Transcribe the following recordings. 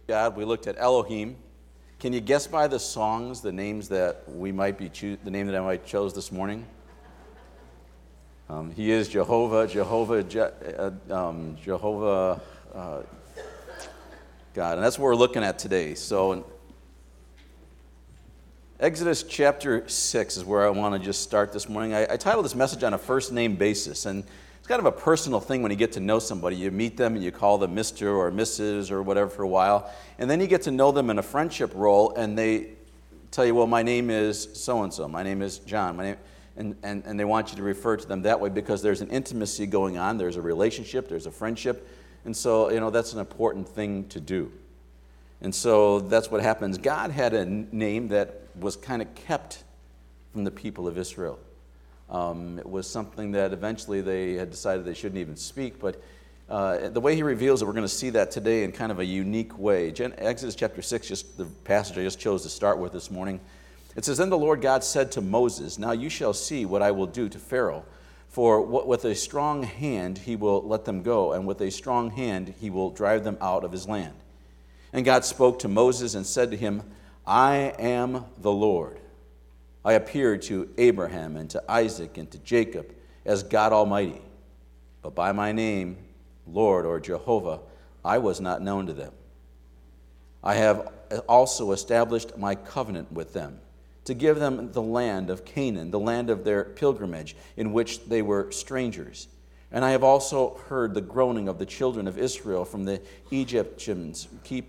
God, we looked at Elohim. Can you guess by the songs the names that we might be the name that I might chose this morning? He is Jehovah, God, and that's what we're looking at today. So, in Exodus chapter 6 is where I want to just start this morning. I titled this message on a first name basis, and it's kind of a personal thing when you get to know somebody. You meet them and you call them Mr. or Mrs. or whatever for a while, and then you get to know them in a friendship role, and they tell you, well, my name is so-and-so, my name is John, and they want you to refer to them that way because there's an intimacy going on, there's a relationship, there's a friendship, and so, that's an important thing to do. And so that's what happens. God had a name that was kind of kept from the people of Israel. It was something that eventually they had decided they shouldn't even speak, but the way he reveals it, we're going to see that today in kind of a unique way. Exodus chapter 6, just the passage I just chose to start with this morning. It says, "Then the Lord God said to Moses, 'Now you shall see what I will do to Pharaoh, for with a strong hand he will let them go, and with a strong hand he will drive them out of his land.' And God spoke to Moses and said to him, 'I am the Lord. I appeared to Abraham and to Isaac and to Jacob as God Almighty. But by my name, Lord or Jehovah, I was not known to them. I have also established my covenant with them, to give them the land of Canaan, the land of their pilgrimage, in which they were strangers. And I have also heard the groaning of the children of Israel from the Egyptians,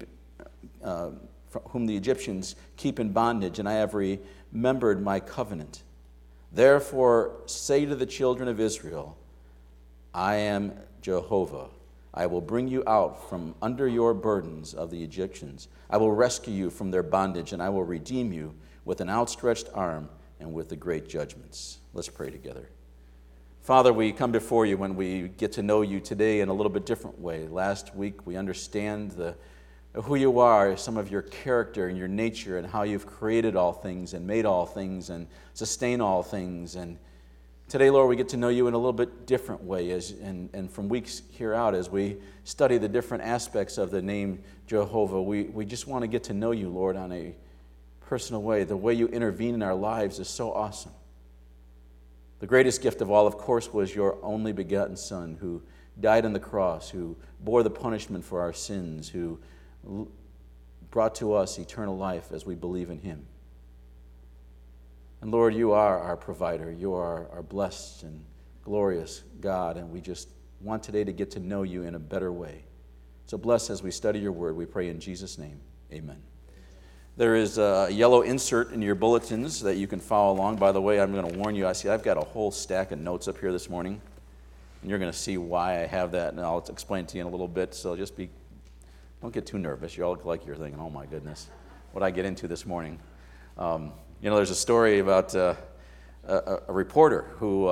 whom the Egyptians keep in bondage, and I have remembered my covenant. Therefore say to the children of Israel, I am Jehovah. I will bring you out from under your burdens of the Egyptians. I will rescue you from their bondage, and I will redeem you with an outstretched arm and with the great judgments.'" Let's pray together. Father, we come before you when we get to know you today in a little bit different way. Last week we understand who you are, some of your character and your nature, and how you've created all things and made all things and sustained all things. And today, Lord, we get to know you in a little bit different way, and from weeks here out, as we study the different aspects of the name Jehovah, we just want to get to know you, Lord, on a personal way. The way you intervene in our lives is so awesome. The greatest gift of all, of course, was your only begotten Son, who died on the cross, who bore the punishment for our sins, who brought to us eternal life as we believe in him. And Lord, you are our provider. You are our blessed and glorious God, and we just want today to get to know you in a better way. So bless as we study your word. We pray in Jesus' name. Amen. There is a yellow insert in your bulletins that you can follow along. By the way, I'm going to warn you, I've got a whole stack of notes up here this morning, and you're going to see why I have that, and I'll explain to you in a little bit, so don't get too nervous. You all look like you're thinking, oh my goodness, what I get into this morning. There's a story about a reporter who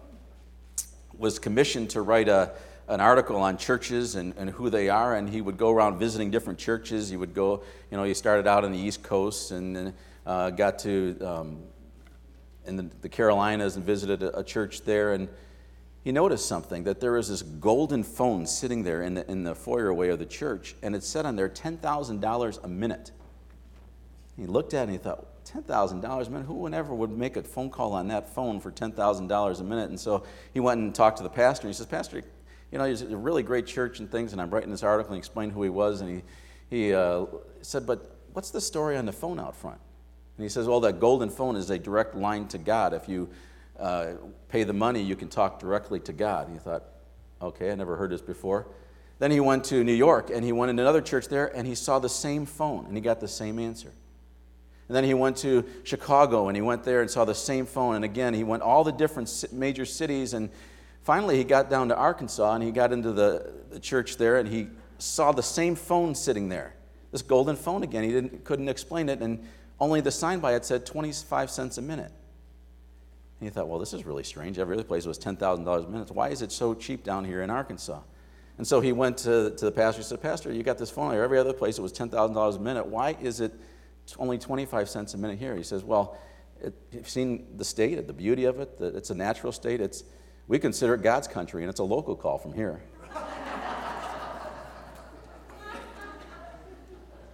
was commissioned to write an article on churches and who they are, and he would go around visiting different churches. He would go, he started out on the East Coast and then got to in the Carolinas and visited a church there, and he noticed something, that there was this golden phone sitting there in the foyerway of the church, and it said on there $10,000 a minute. He looked at it and he thought, $10,000 a minute? Who ever would make a phone call on that phone for $10,000 a minute? And so he went and talked to the pastor, and he says, "Pastor, he's a really great church and things, and I'm writing this article," and he explained who he was, and he said, "But what's the story on the phone out front?" And he says, "Well, that golden phone is a direct line to God. If you pay the money, you can talk directly to God." And he thought, okay, I never heard this before. Then he went to New York, and he went into another church there, and he saw the same phone, and he got the same answer. And then he went to Chicago, and he went there and saw the same phone, and again, he went all the different major cities, and finally he got down to Arkansas, and he got into the church there, and he saw the same phone sitting there, this golden phone again. He couldn't explain it, and only the sign by it said 25 cents a minute. And he thought, well, this is really strange. Every other place was $10,000 a minute. Why is it so cheap down here in Arkansas? And so he went to the pastor. He said, "Pastor, you got this phone here. Every other place it was $10,000 a minute. Why is it only 25 cents a minute here?" He says, "Well, you've seen the state, the beauty of it. It's a natural state. We consider it God's country, and it's a local call from here."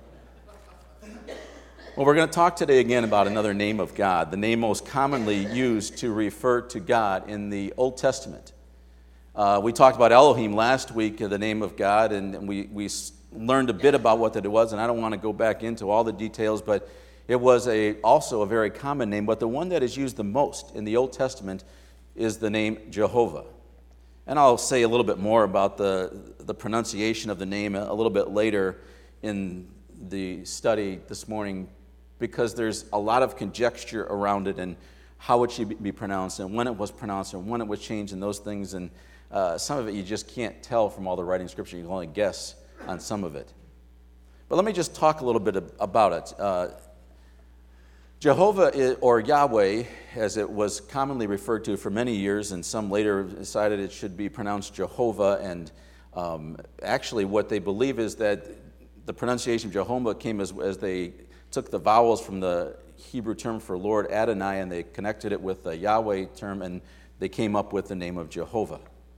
Well, we're going to talk today again about another name of God, the name most commonly used to refer to God in the Old Testament. We talked about Elohim last week, the name of God, and we learned a bit about what that was, and I don't want to go back into all the details, but it was also a very common name, but the one that is used the most in the Old Testament is the name Jehovah. And I'll say a little bit more about the pronunciation of the name a little bit later in the study this morning, because there's a lot of conjecture around it and how it should be pronounced and when it was pronounced and when it was changed and those things. And some of it you just can't tell from all the writing scripture. You can only guess on some of it. But let me just talk a little bit about it. Jehovah, or Yahweh, as it was commonly referred to for many years, and some later decided it should be pronounced Jehovah. And actually what they believe is that the pronunciation of Jehovah came as they took the vowels from the Hebrew term for Lord, Adonai, and they connected it with the Yahweh term, and they came up with the name of Jehovah.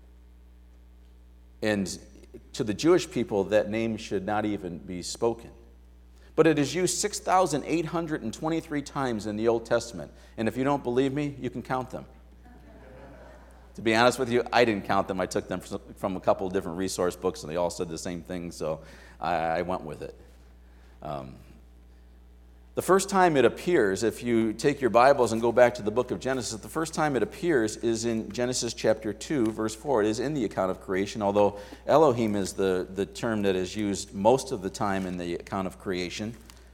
And to the Jewish people, that name should not even be spoken. But it is used 6,823 times in the Old Testament. And if you don't believe me, you can count them. To be honest with you, I didn't count them. I took them from a couple of different resource books, and they all said the same thing, so I went with it. The first time it appears, if you take your Bibles and go back to the book of Genesis, the first time it appears is in Genesis chapter 2, verse 4. It is in the account of creation, although Elohim is the term that is used most of the time in the account of creation.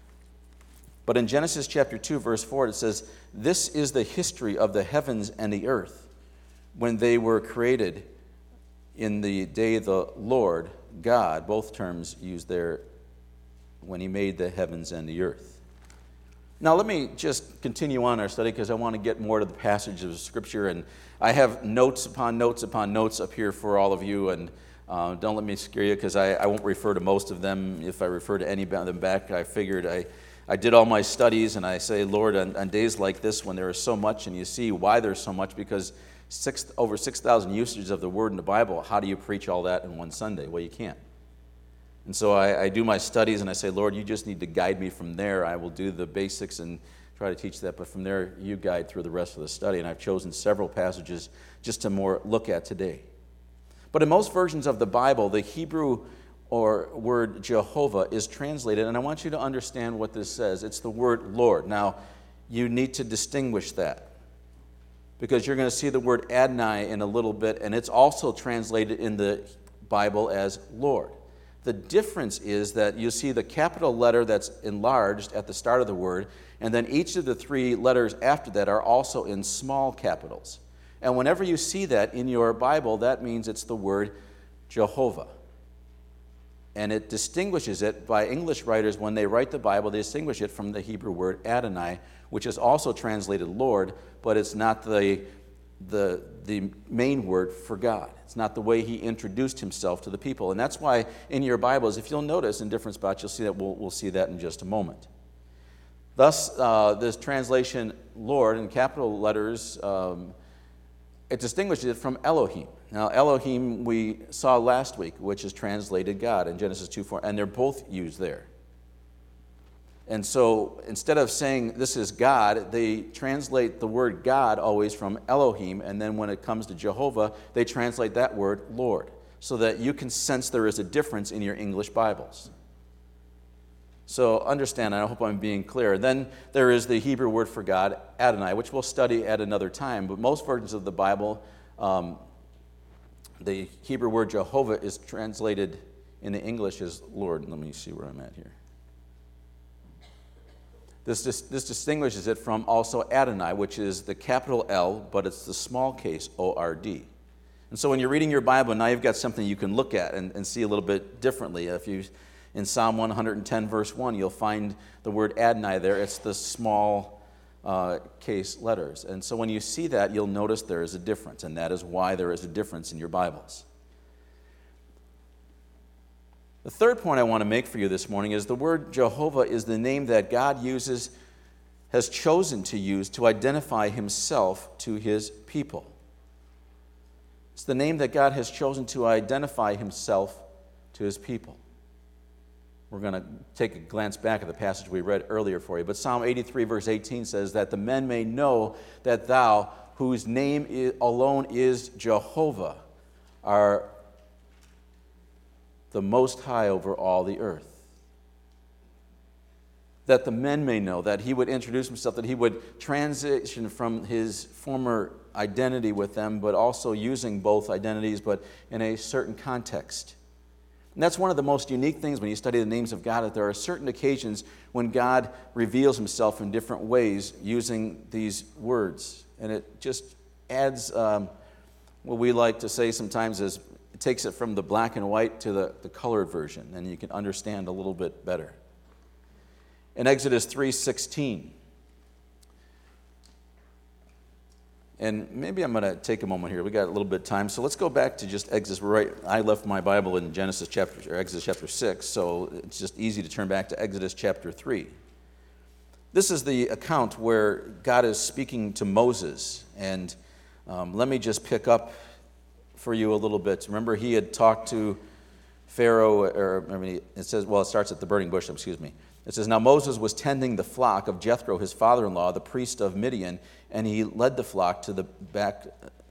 But in Genesis chapter 2, verse 4, it says, "This is the history of the heavens and the earth, when they were created in the day the Lord God," both terms used there, when he made the heavens and the earth. Now let me just continue on our study, because I want to get more to the passage of Scripture, and I have notes upon notes upon notes up here for all of you, and don't let me scare you, because I won't refer to most of them. If I refer to any of them back, I figured I did all my studies, and I say, Lord, on days like this when there is so much, and you see why there's so much, because over 6,000 usages of the word in the Bible, how do you preach all that in one Sunday? Well, you can't. And so I do my studies, and I say, Lord, you just need to guide me from there. I will do the basics and try to teach that, but from there, you guide through the rest of the study. And I've chosen several passages just to more look at today. But in most versions of the Bible, the Hebrew or word Jehovah is translated, and I want you to understand what this says. It's the word Lord. Now, you need to distinguish that, because you're going to see the word Adonai in a little bit, and it's also translated in the Bible as Lord. The difference is that you see the capital letter that's enlarged at the start of the word, and then each of the three letters after that are also in small capitals. And whenever you see that in your Bible, that means it's the word Jehovah. And it distinguishes it by English writers, when they write the Bible, they distinguish it from the Hebrew word Adonai, which is also translated Lord, but it's not the main word for God. It's not the way he introduced himself to the people. And that's why in your Bibles, if you'll notice in different spots, you'll see that we'll see that in just a moment. Thus, this translation, Lord, in capital letters, it distinguishes it from Elohim. Now, Elohim we saw last week, which is translated God in Genesis 2:4, and they're both used there. And so instead of saying this is God, they translate the word God always from Elohim, and then when it comes to Jehovah, they translate that word Lord, so that you can sense there is a difference in your English Bibles. So understand, I hope I'm being clear. Then there is the Hebrew word for God, Adonai, which we'll study at another time, but most versions of the Bible, the Hebrew word Jehovah is translated in the English as Lord. Let me see where I'm at here. This distinguishes it from also Adonai, which is the capital L, but it's the small case O-R-D. And so when you're reading your Bible, now you've got something you can look at and see a little bit differently. If you, in Psalm 110, verse 1, you'll find the word Adonai there. It's the small case letters. And so when you see that, you'll notice there is a difference, and that is why there is a difference in your Bibles. The third point I want to make for you this morning is the word Jehovah is the name that God has chosen to use to identify himself to his people. It's the name that God has chosen to identify himself to his people. We're going to take a glance back at the passage we read earlier for you. But Psalm 83, verse 18 says that the men may know that thou, whose name alone is Jehovah, are the Most High over all the earth. That the men may know, that he would introduce himself, that he would transition from his former identity with them, but also using both identities, but in a certain context. And that's one of the most unique things when you study the names of God, that there are certain occasions when God reveals himself in different ways using these words. And it just adds what we like to say sometimes is it takes it from the black and white to the colored version, and you can understand a little bit better. In Exodus 3:16, and maybe I'm going to take a moment here. We got a little bit of time, so let's go back to just Exodus. I left my Bible in Exodus chapter 6, so it's just easy to turn back to Exodus chapter 3. This is the account where God is speaking to Moses, and let me just pick up for you a little bit. Remember, he had talked to Pharaoh, it starts at the burning bush, excuse me. It says, now Moses was tending the flock of Jethro, his father-in-law, the priest of Midian, and he led the flock to the back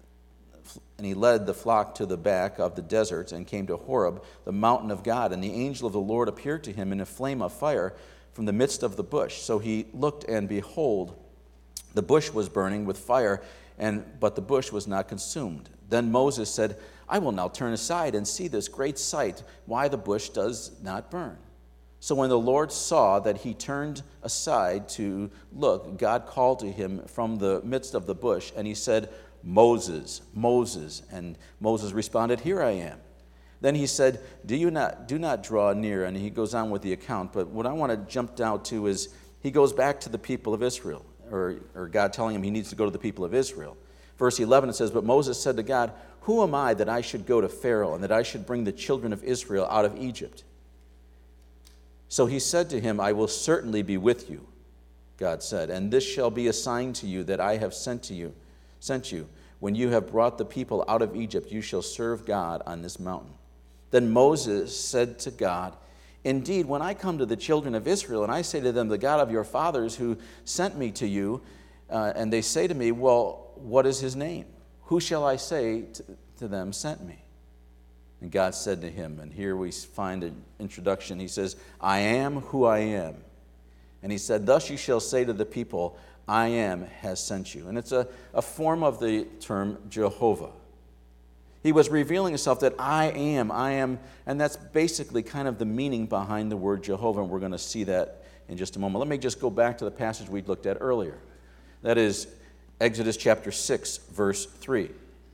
of the desert and came to Horeb, the mountain of God. And the angel of the Lord appeared to him in a flame of fire from the midst of the bush. So he looked, and behold, the bush was burning with fire, but the bush was not consumed. Then Moses said, I will now turn aside and see this great sight, why the bush does not burn. So when the Lord saw that he turned aside to look, God called to him from the midst of the bush, and he said, Moses, Moses. And Moses responded, here I am. Then he said, do not draw near. And he goes on with the account. But what I want to jump down to is he goes back to the people of Israel, or God telling him he needs to go to the people of Israel. Verse 11, it says, but Moses said to God, who am I that I should go to Pharaoh, and that I should bring the children of Israel out of Egypt? So he said to him, I will certainly be with you, God said, and this shall be a sign to you that I have sent you. When you have brought the people out of Egypt, you shall serve God on this mountain. Then Moses said to God, indeed, when I come to the children of Israel, and I say to them, the God of your fathers who sent me to you, and they say to me, well, what is his name? Who shall I say to them sent me? And God said to him, and here we find an introduction. He says, I am who I am. And he said, thus you shall say to the people, I am has sent you. And it's a form of the term Jehovah. He was revealing himself that I am, and that's basically kind of the meaning behind the word Jehovah, and we're going to see that in just a moment. Let me just go back to the passage we looked at earlier. That is Exodus chapter 6, verse 3.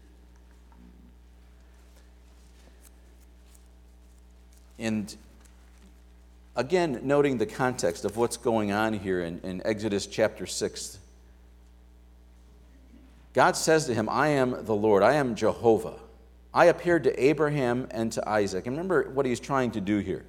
And again, noting the context of what's going on here in Exodus chapter 6. God says to him, I am the Lord, I am Jehovah. I appeared to Abraham and to Isaac. And remember what he's trying to do here.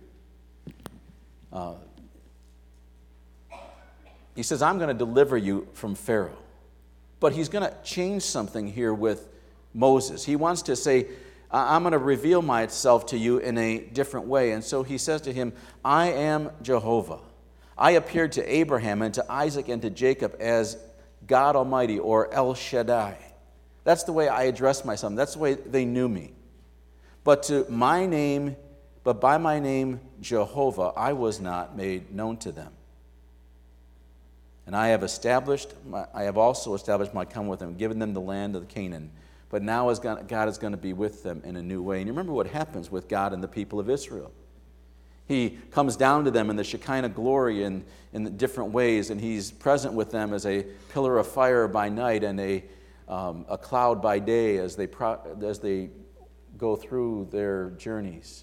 He says, I'm going to deliver you from Pharaoh. But he's going to change something here with Moses. He wants to say, I'm going to reveal myself to you in a different way. And so he says to him, I am Jehovah. I appeared to Abraham and to Isaac and to Jacob as God Almighty, or El Shaddai. That's the way I addressed myself. That's the way they knew me. But by my name Jehovah, I was not made known to them. And I have also established my covenant with them, given them the land of Canaan. But now God is going to be with them in a new way. And you remember what happens with God and the people of Israel. He comes down to them in the Shekinah glory in different ways, and he's present with them as a pillar of fire by night and a cloud by day as they go through their journeys.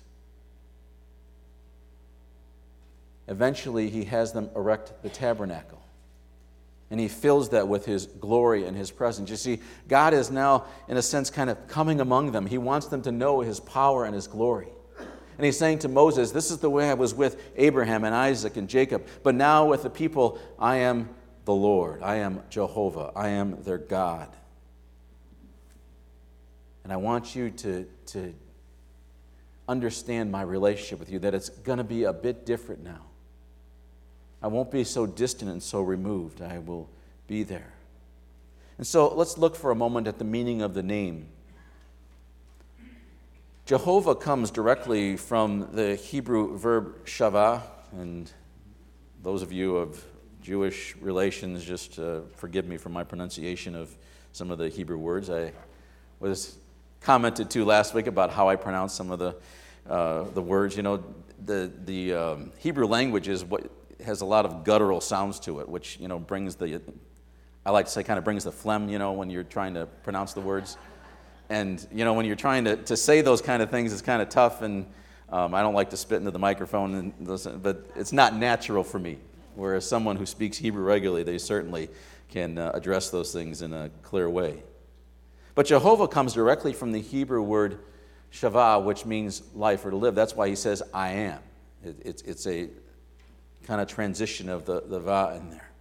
Eventually, he has them erect the tabernacle. And he fills that with his glory and his presence. You see, God is now, in a sense, kind of coming among them. He wants them to know his power and his glory. And he's saying to Moses, this is the way I was with Abraham and Isaac and Jacob. But now with the people, I am the Lord. I am Jehovah. I am their God. And I want you to understand my relationship with you, that it's going to be a bit different now. I won't be so distant and so removed. I will be there. And so let's look for a moment at the meaning of the name. Jehovah comes directly from the Hebrew verb shavah, and those of you of Jewish relations, just forgive me for my pronunciation of some of the Hebrew words. I was commented to last week about how I pronounce some of the words. You know, the Hebrew language is what has a lot of guttural sounds to it, which, you know, brings the, I like to say, kind of brings the phlegm, you know, when you're trying to pronounce the words. And, you know, when you're trying to say those kind of things, it's kind of tough, and I don't like to spit into the microphone, and listen, but it's not natural for me. Whereas someone who speaks Hebrew regularly, they certainly can address those things in a clear way. But Jehovah comes directly from the Hebrew word shavah, which means life or to live. That's why he says, I am. It's a kind of transition of the va in there.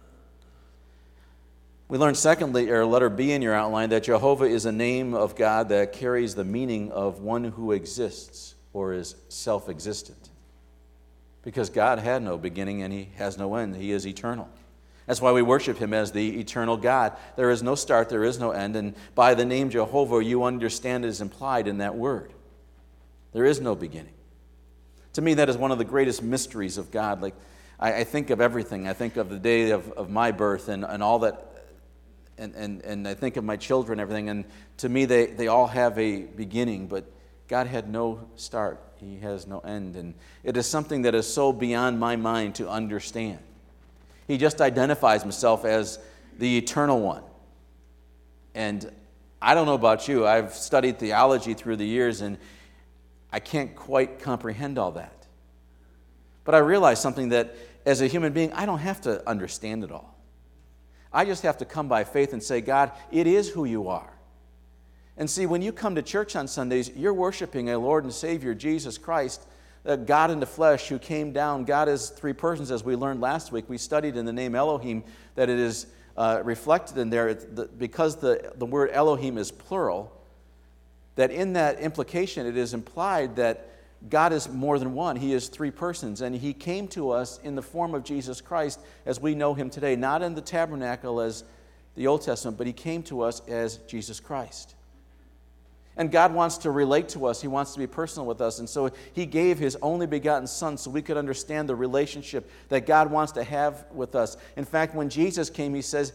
We learned secondly, or letter B in your outline, that Jehovah is a name of God that carries the meaning of one who exists or is self-existent. Because God had no beginning and he has no end. He is eternal. That's why we worship him as the eternal God. There is no start, there is no end, and by the name Jehovah, you understand it is implied in that word. There is no beginning. To me, that is one of the greatest mysteries of God. Like, I think of everything. I think of the day of my birth and all that, and I think of my children and everything, and to me, they all have a beginning, but God had no start. He has no end, and it is something that is so beyond my mind to understand. He just identifies himself as the eternal one. And I don't know about you, I've studied theology through the years, and I can't quite comprehend all that. But I realize something, that as a human being, I don't have to understand it all. I just have to come by faith and say, God, it is who you are. And see, when you come to church on Sundays, you're worshiping a Lord and Savior, Jesus Christ, God in the flesh who came down. God is three persons, as we learned last week. We studied in the name Elohim that it is reflected in there, because the word Elohim is plural, that in that implication it is implied that God is more than one. He is three persons, and he came to us in the form of Jesus Christ as we know him today, not in the tabernacle as the Old Testament, but he came to us as Jesus Christ. And God wants to relate to us. He wants to be personal with us. And so he gave his only begotten Son so we could understand the relationship that God wants to have with us. In fact, when Jesus came, he said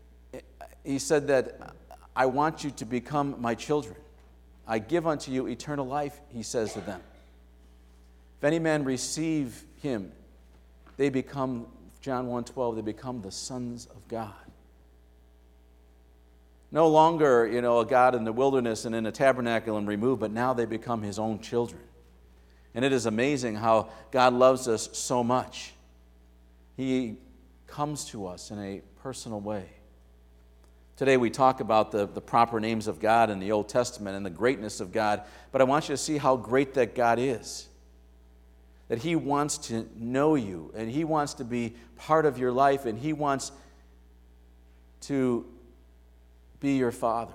that, I want you to become my children. I give unto you eternal life, he says to them. If any man receive him, they become, John 1:12, they become the sons of God. No longer, a God in the wilderness and in a tabernacle and removed, but now they become his own children. And it is amazing how God loves us so much. He comes to us in a personal way. Today we talk about the proper names of God in the Old Testament and the greatness of God, but I want you to see how great that God is. That he wants to know you, and he wants to be part of your life, and he wants to be your Father.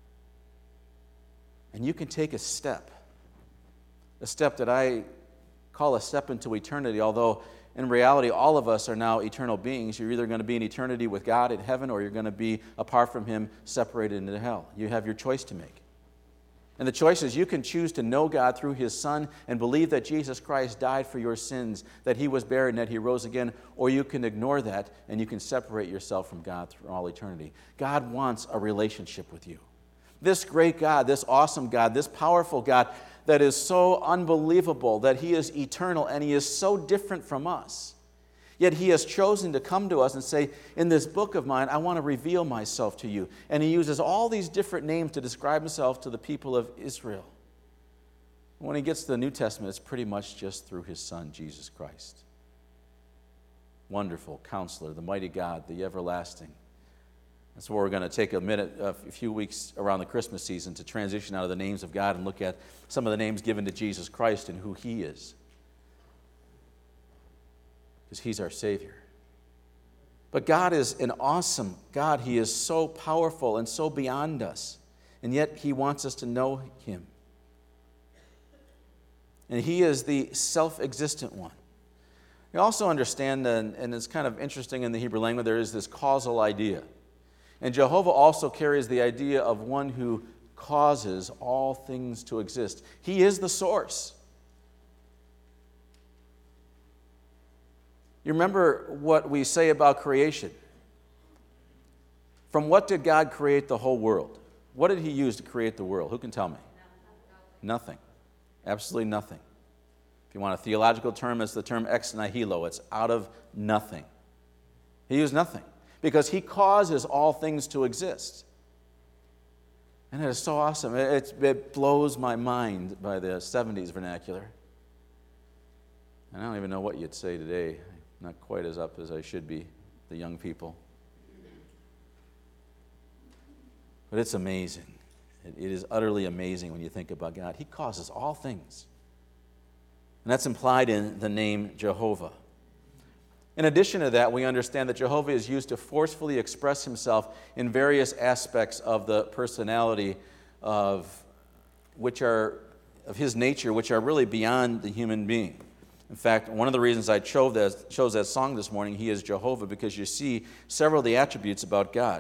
And you can take a step that I call a step into eternity, although in reality all of us are now eternal beings. You're either going to be in eternity with God in heaven, or you're going to be apart from him, separated into hell. You have your choice to make. And the choice is, you can choose to know God through his Son and believe that Jesus Christ died for your sins, that he was buried and that he rose again, or you can ignore that and you can separate yourself from God through all eternity. God wants a relationship with you. This great God, this awesome God, this powerful God that is so unbelievable, that he is eternal and he is so different from us. Yet he has chosen to come to us and say, in this book of mine, I want to reveal myself to you. And he uses all these different names to describe himself to the people of Israel. When he gets to the New Testament, it's pretty much just through his Son, Jesus Christ. Wonderful Counselor, the mighty God, the everlasting. That's where we're going to take a few weeks around the Christmas season to transition out of the names of God and look at some of the names given to Jesus Christ and who he is. Because he's our Savior. But God is an awesome God. He is so powerful and so beyond us. And yet he wants us to know him. And he is the self-existent one. You also understand, and it's kind of interesting in the Hebrew language, there is this causal idea. And Jehovah also carries the idea of one who causes all things to exist. He is the source. You remember what we say about creation. From what did God create the whole world? What did he use to create the world? Who can tell me? Nothing. Absolutely nothing. If you want a theological term, it's the term ex nihilo. It's out of nothing. He used nothing because he causes all things to exist. And it is so awesome. It blows my mind by the 70s vernacular. And I don't even know what you'd say today. I'm not quite as up as I should be, the young people. But it's amazing. It is utterly amazing when you think about God. He causes all things. And that's implied in the name Jehovah. In addition to that, we understand that Jehovah is used to forcefully express himself in various aspects of the personality of his nature, which are really beyond the human being. In fact, one of the reasons I chose that song this morning, He is Jehovah, because you see several of the attributes about God.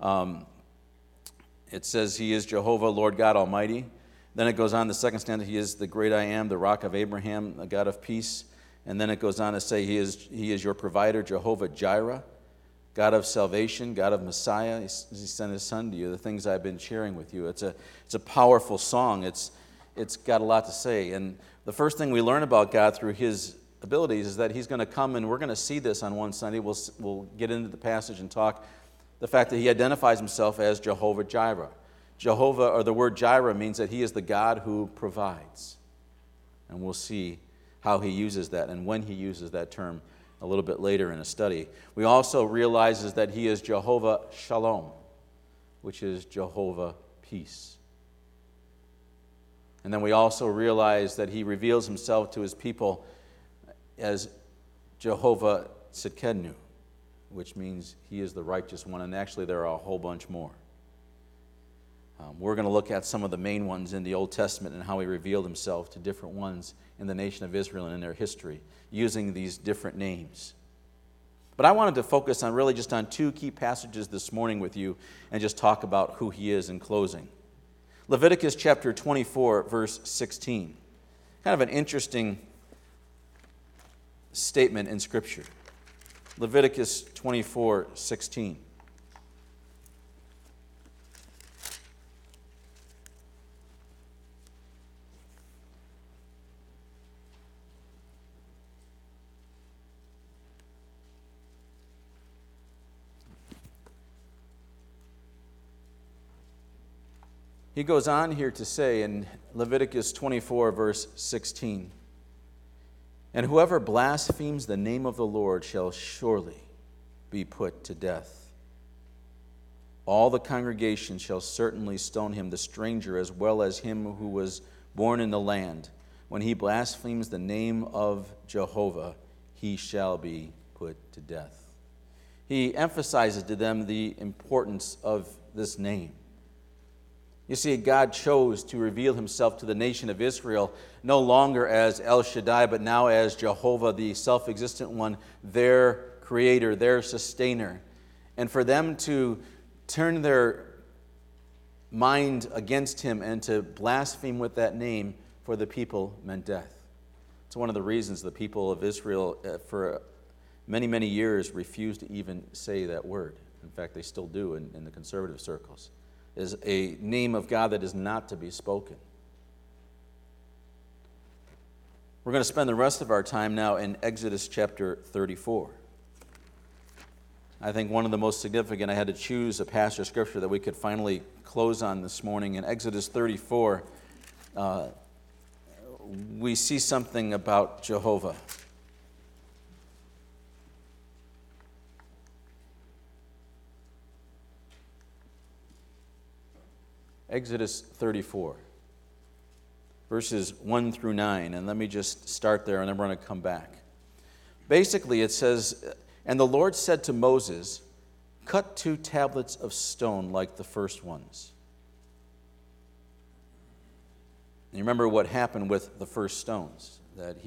It says He is Jehovah, Lord God Almighty. Then it goes on, the second stanza, He is the great I am, the rock of Abraham, the God of peace. And then it goes on to say He is your provider, Jehovah Jireh, God of salvation, God of Messiah. He sent His Son to you, the things I've been sharing with you. It's a powerful song. It's got a lot to say. And the first thing we learn about God through His abilities is that He's going to come, and we're going to see this on one Sunday. We'll get into the passage and talk the fact that He identifies Himself as Jehovah Jireh. Jehovah, or the word Jireh, means that He is the God who provides. And we'll see how He uses that and when He uses that term a little bit later in a study. We also realize that He is Jehovah Shalom, which is Jehovah Peace. And then we also realize that He reveals Himself to His people as Jehovah Tsidkenu, which means He is the righteous one. And actually there are a whole bunch more. We're going to look at some of the main ones in the Old Testament and how He revealed Himself to different ones in the nation of Israel and in their history, using these different names. But I wanted to focus on really just on two key passages this morning with you and just talk about who He is in closing. Leviticus chapter 24, verse 16. Kind of an interesting statement in Scripture. Leviticus 24, 16. He goes on here to say in Leviticus 24, verse 16, "And whoever blasphemes the name of the Lord shall surely be put to death. All the congregation shall certainly stone him, the stranger as well as him who was born in the land. When he blasphemes the name of Jehovah, he shall be put to death." He emphasizes to them the importance of this name. You see, God chose to reveal Himself to the nation of Israel no longer as El Shaddai, but now as Jehovah, the self-existent one, their creator, their sustainer. And for them to turn their mind against Him and to blaspheme with that name for the people meant death. It's one of the reasons the people of Israel for many, many years refused to even say that word. In fact, they still do in the conservative circles. Is a name of God that is not to be spoken. We're going to spend the rest of our time now in Exodus chapter 34. I think one of the most significant, I had to choose a passage of Scripture that we could finally close on this morning. In Exodus 34, we see something about Jehovah. Exodus 34, verses 1 through 9. And let me just start there, and then we're going to come back. Basically, it says, "And the Lord said to Moses, 'Cut 2 tablets of stone like the first ones, You remember what happened with the first stones, that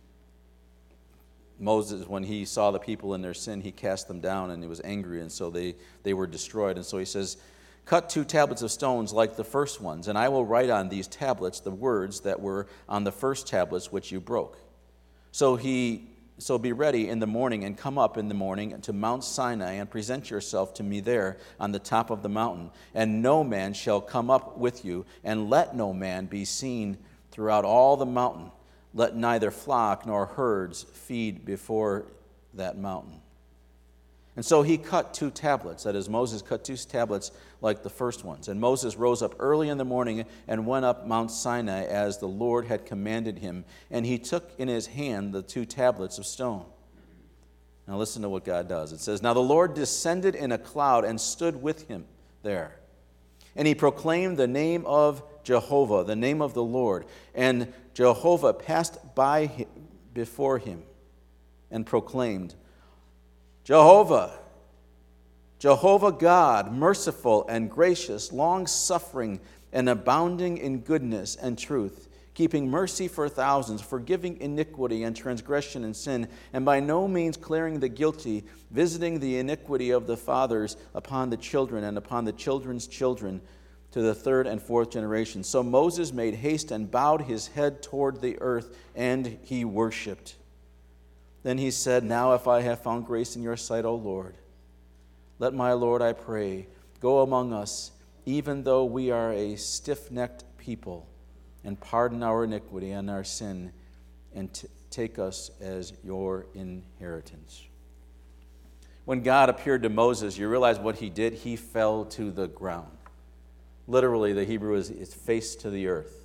Moses, when he saw the people in their sin, he cast them down and he was angry, and so they were destroyed. And so he says, cut 2 tablets of stones like the first ones, and I will write on these tablets the words that were on the first tablets which you broke. So be ready in the morning and come up in the morning to Mount Sinai and present yourself to me there on the top of the mountain. And no man shall come up with you, and let no man be seen throughout all the mountain. Let neither flock nor herds feed before that mountain. And so he cut 2 tablets. That is, Moses cut 2 tablets like the first ones. And Moses rose up early in the morning and went up Mount Sinai as the Lord had commanded him. And he took in his hand the 2 tablets of stone. Now listen to what God does. It says, now the Lord descended in a cloud and stood with him there. And he proclaimed the name of Jehovah, the name of the Lord. And Jehovah passed by before him and proclaimed, Jehovah, Jehovah God, merciful and gracious, long-suffering and abounding in goodness and truth, keeping mercy for thousands, forgiving iniquity and transgression and sin, and by no means clearing the guilty, visiting the iniquity of the fathers upon the children and upon the children's children to the 3rd and 4th generation. So Moses made haste and bowed his head toward the earth, and he worshipped. Then he said, now if I have found grace in your sight, O Lord, let my Lord, I pray, go among us, even though we are a stiff-necked people, and pardon our iniquity and our sin, and take us as your inheritance. When God appeared to Moses, you realize what he did? He fell to the ground. Literally, the Hebrew is face to the earth.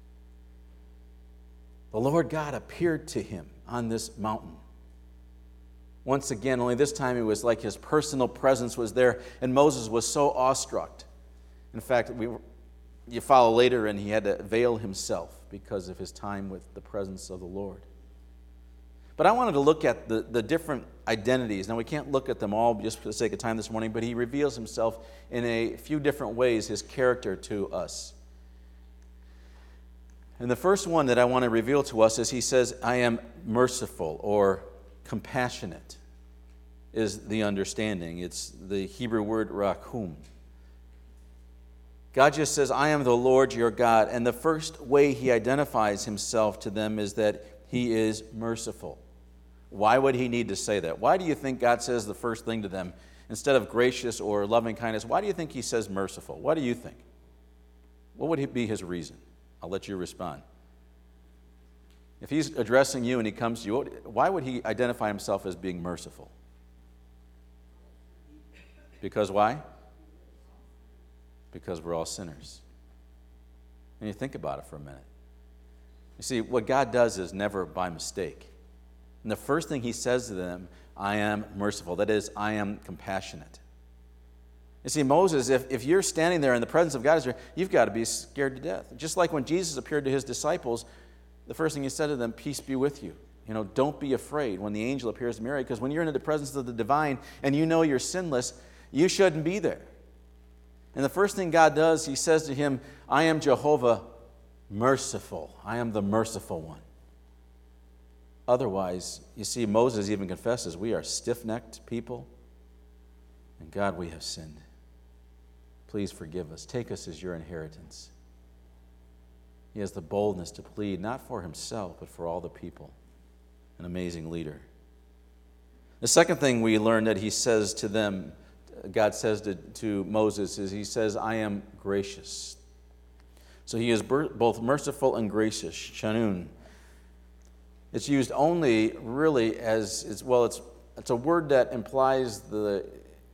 The Lord God appeared to him on this mountain. Once again, only this time it was like his personal presence was there, and Moses was so awestruck. In fact, you follow later, and he had to veil himself because of his time with the presence of the Lord. But I wanted to look at the different identities. Now, we can't look at them all just for the sake of time this morning, but he reveals himself in a few different ways, his character to us. And the first one that I want to reveal to us is he says, I am merciful or compassionate is the understanding. It's the Hebrew word rakhum. God just says, I am the Lord your God. And the first way he identifies himself to them is that he is merciful. Why would he need to say that? Why do you think God says the first thing to them? Instead of gracious or loving kindness, why do you think he says merciful? What do you think? What would be his reason? I'll let you respond. If he's addressing you and he comes to you, why would he identify himself as being merciful? Because why? Because we're all sinners. And you think about it for a minute. You see, what God does is never by mistake. And the first thing he says to them, I am merciful. That is, I am compassionate. You see, Moses, if you're standing there in the presence of God, you've got to be scared to death. Just like when Jesus appeared to his disciples, the first thing he said to them, peace be with you. You know, don't be afraid when the angel appears to Mary, because when you're in the presence of the divine and you know you're sinless, you shouldn't be there. And the first thing God does, he says to him, I am Jehovah merciful. I am the merciful one. Otherwise, you see, Moses even confesses, we are stiff-necked people, and God, we have sinned. Please forgive us. Take us as your inheritance. He has the boldness to plead, not for himself, but for all the people. An amazing leader. The second thing we learn that he says to them, God says to Moses, is he says, I am gracious. So he is both merciful and gracious. Shanun. It's used only really as, it's a word that implies that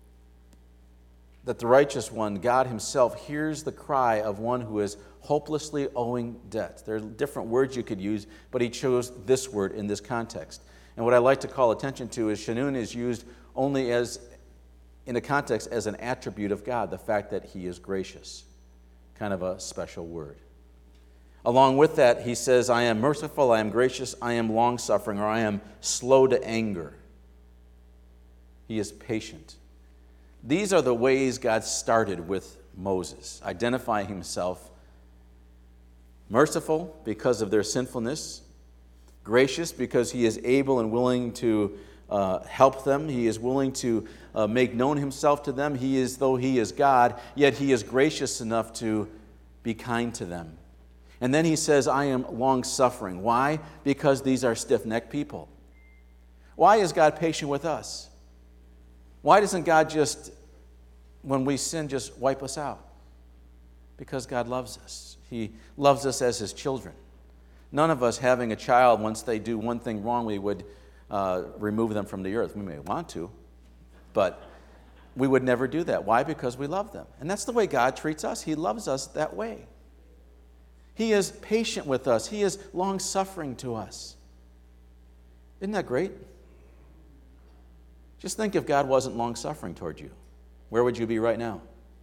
the righteous one, God himself, hears the cry of one who is hopelessly owing debt. There are different words you could use, but he chose this word in this context. And what I like to call attention to is Shanun is used only in a context as an attribute of God, the fact that he is gracious. Kind of a special word. Along with that, he says, I am merciful, I am gracious, I am long-suffering, or I am slow to anger. He is patient. These are the ways God started with Moses, identifying himself Merciful because of their sinfulness. Gracious because he is able and willing to help them. He is willing to make known himself to them. He is, though he is God, yet he is gracious enough to be kind to them. And then he says, I am long-suffering. Why? Because these are stiff-necked people. Why is God patient with us? Why doesn't God just, when we sin, just wipe us out? Because God loves us. He loves us as his children. None of us having a child, once they do one thing wrong, we would remove them from the earth. We may want to, but we would never do that. Why? Because we love them. And that's the way God treats us. He loves us that way. He is patient with us. He is long-suffering to us. Isn't that great? Just think if God wasn't long-suffering toward you. Where would you be right now?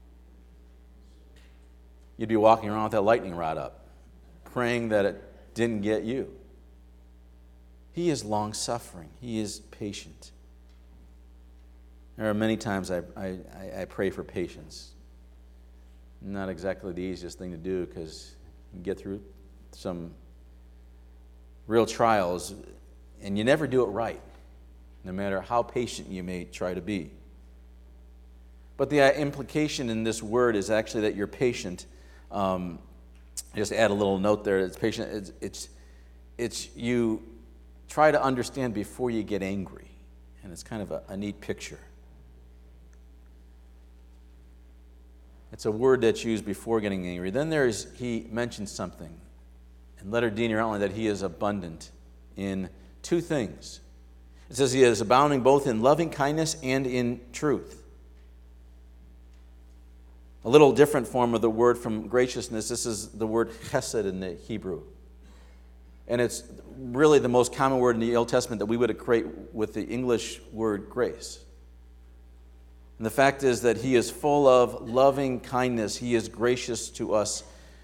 You'd be walking around with that lightning rod up, praying that it didn't get you. He is long-suffering. He is patient. There are many times I pray for patience. Not exactly the easiest thing to do because you get through some real trials and you never do it right, no matter how patient you may try to be. But the implication in this word is actually that you're patient. Just add a little note there. It's patient. It's you try to understand before you get angry, and it's kind of a neat picture. It's a word that's used before getting angry. Then he mentions something, and letter D in your outline, that he is abundant in two things. It says he is abounding both in loving kindness and in truth. A little different form of the word from graciousness. This is the word chesed in the Hebrew. And it's really the most common word in the Old Testament that we would equate with the English word grace. And the fact is that he is full of loving kindness. He is gracious to us.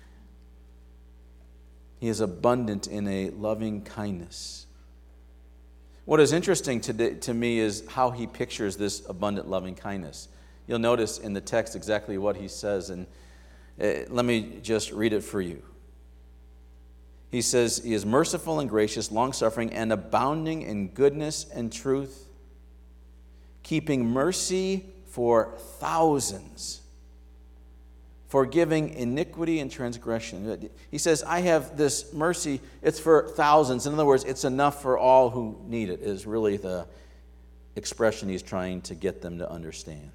He is abundant in a loving kindness. What is interesting to me is how he pictures this abundant loving kindness. You'll notice in the text exactly what he says, and let me just read it for you. He says, he is merciful and gracious, long-suffering, and abounding in goodness and truth, keeping mercy for thousands, forgiving iniquity and transgression. He says, I have this mercy, it's for thousands. In other words, it's enough for all who need it, is really the expression he's trying to get them to understand.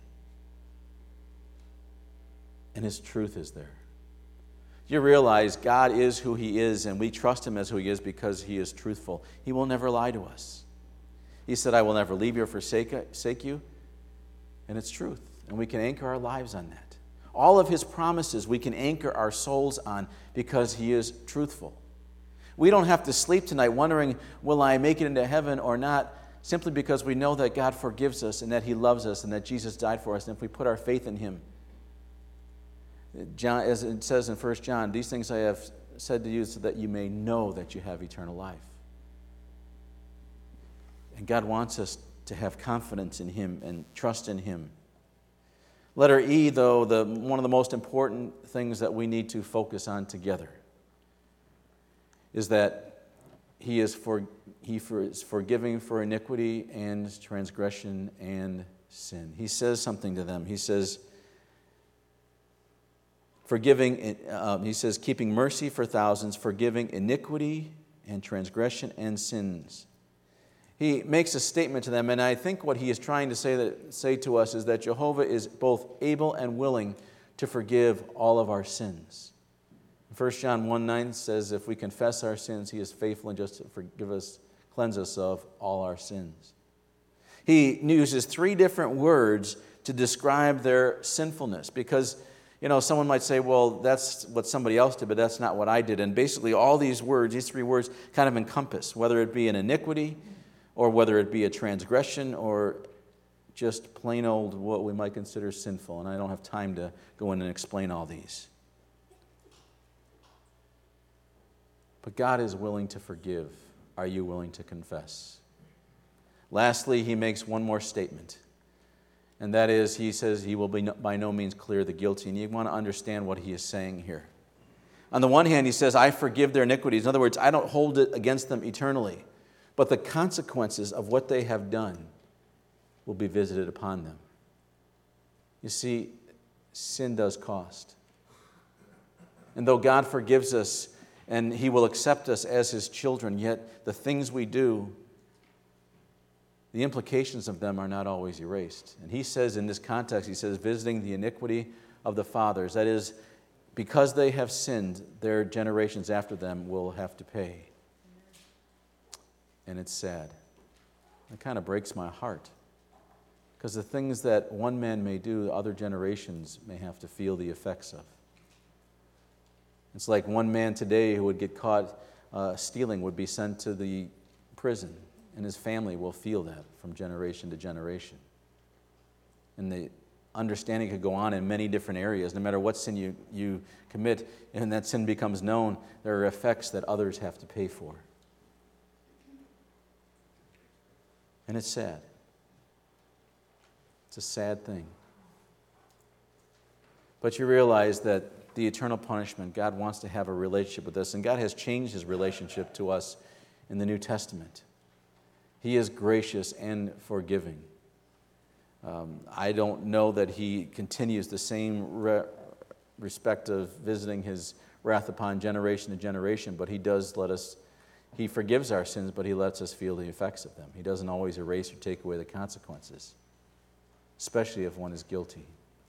And his truth is there. You realize God is who he is, and we trust him as who he is because he is truthful. He will never lie to us. He said, I will never leave you or forsake you. And it's truth. And we can anchor our lives on that. All of his promises we can anchor our souls on because he is truthful. We don't have to sleep tonight wondering, will I make it into heaven or not, simply because we know that God forgives us and that he loves us and that Jesus died for us. And if we put our faith in him, John, as it says in 1 John, these things I have said to you so that you may know that you have eternal life. And God wants us to have confidence in him and trust in him. Letter E, though, one of the most important things that we need to focus on together is that he is forgiving for iniquity and transgression and sin. He says something to them. He says, keeping mercy for thousands, forgiving iniquity and transgression and sins. He makes a statement to them, and I think what he is trying to say to us is that Jehovah is both able and willing to forgive all of our sins. 1 John 1:9 says, if we confess our sins, he is faithful and just to forgive us, cleanse us of all our sins. He uses three different words to describe their sinfulness because someone might say, well, that's what somebody else did, but that's not what I did. And basically all these three words kind of encompass, whether it be an iniquity or whether it be a transgression or just plain old what we might consider sinful. And I don't have time to go in and explain all these. But God is willing to forgive. Are you willing to confess? Lastly, he makes one more statement. And that is, he says he will by no means clear the guilty. And you want to understand what he is saying here. On the one hand, he says, I forgive their iniquities. In other words, I don't hold it against them eternally. But the consequences of what they have done will be visited upon them. You see, sin does cost. And though God forgives us and He will accept us as His children, yet the things we do, the implications of them are not always erased. And He says in this context, He says, visiting the iniquity of the fathers. That is, because they have sinned, their generations after them will have to pay. And it's sad. It kind of breaks my heart. Because the things that one man may do, other generations may have to feel the effects of. It's like one man today who would get caught stealing would be sent to the prison, and his family will feel that from generation to generation. And the understanding could go on in many different areas. No matter what sin you commit, and that sin becomes known, there are effects that others have to pay for. And it's sad. It's a sad thing. But you realize that the eternal punishment, God wants to have a relationship with us, and God has changed His relationship to us in the New Testament. He is gracious and forgiving. I don't know that He continues the same respect of visiting His wrath upon generation to generation, but He does He forgives our sins, but He lets us feel the effects of them. He doesn't always erase or take away the consequences, especially if one is guilty.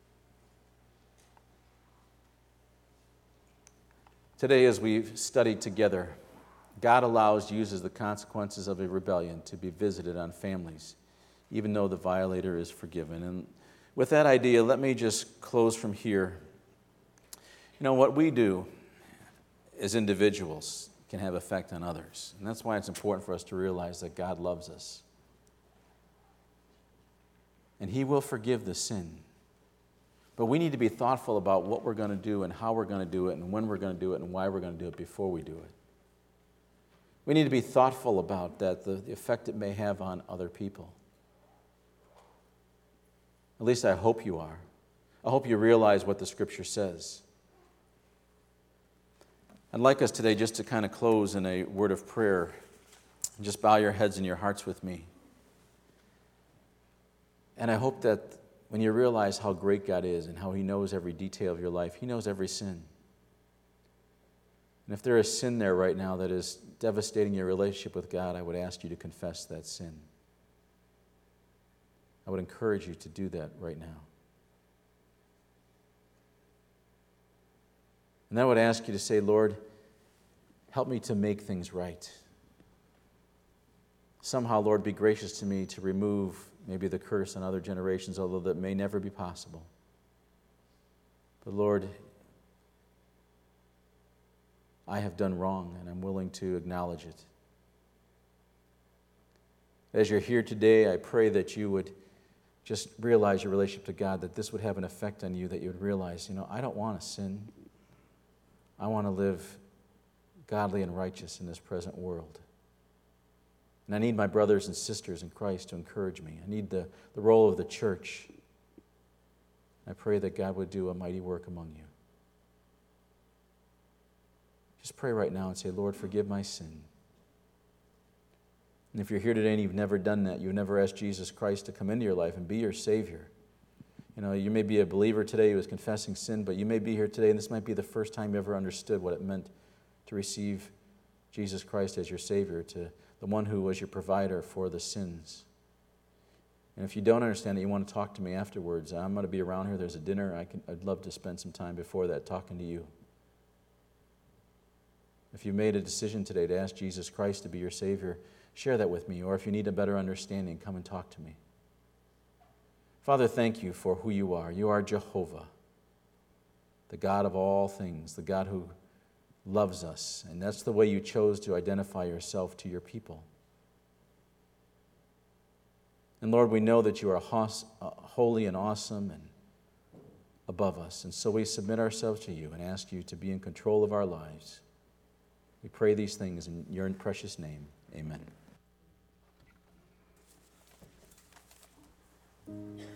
Today, as we've studied together, God uses the consequences of a rebellion to be visited on families, even though the violator is forgiven. And with that idea, let me just close from here. You know, what we do as individuals can have effect on others. And that's why it's important for us to realize that God loves us. And He will forgive the sin. But we need to be thoughtful about what we're going to do and how we're going to do it and when we're going to do it and why we're going to do it before we do it. We need to be thoughtful about that, the effect it may have on other people. At least I hope you are. I hope you realize what the Scripture says. I'd like us today just to kind of close in a word of prayer. Just bow your heads and your hearts with me. And I hope that when you realize how great God is and how He knows every detail of your life, He knows every sin. And if there is sin there right now that is devastating your relationship with God, I would ask you to confess that sin. I would encourage you to do that right now. And I would ask you to say, Lord, help me to make things right. Somehow, Lord, be gracious to me to remove maybe the curse on other generations, although that may never be possible. But Lord, I have done wrong, and I'm willing to acknowledge it. As you're here today, I pray that you would just realize your relationship to God, that this would have an effect on you, that you would realize, I don't want to sin. I want to live godly and righteous in this present world. And I need my brothers and sisters in Christ to encourage me. I need the role of the church. I pray that God would do a mighty work among you. Just pray right now and say, Lord, forgive my sin. And if you're here today and you've never done that, you've never asked Jesus Christ to come into your life and be your Savior. You may be a believer today who is confessing sin, but you may be here today and this might be the first time you ever understood what it meant to receive Jesus Christ as your Savior, to the one who was your provider for the sins. And if you don't understand it, you want to talk to me afterwards. I'm going to be around here. There's a dinner. I'd love to spend some time before that talking to you. If you made a decision today to ask Jesus Christ to be your Savior, share that with me. Or if you need a better understanding, come and talk to me. Father, thank you for who you are. You are Jehovah, the God of all things, the God who loves us. And that's the way you chose to identify yourself to your people. And Lord, we know that you are holy and awesome and above us. And so we submit ourselves to you and ask you to be in control of our lives. We pray these things in your precious name. Amen.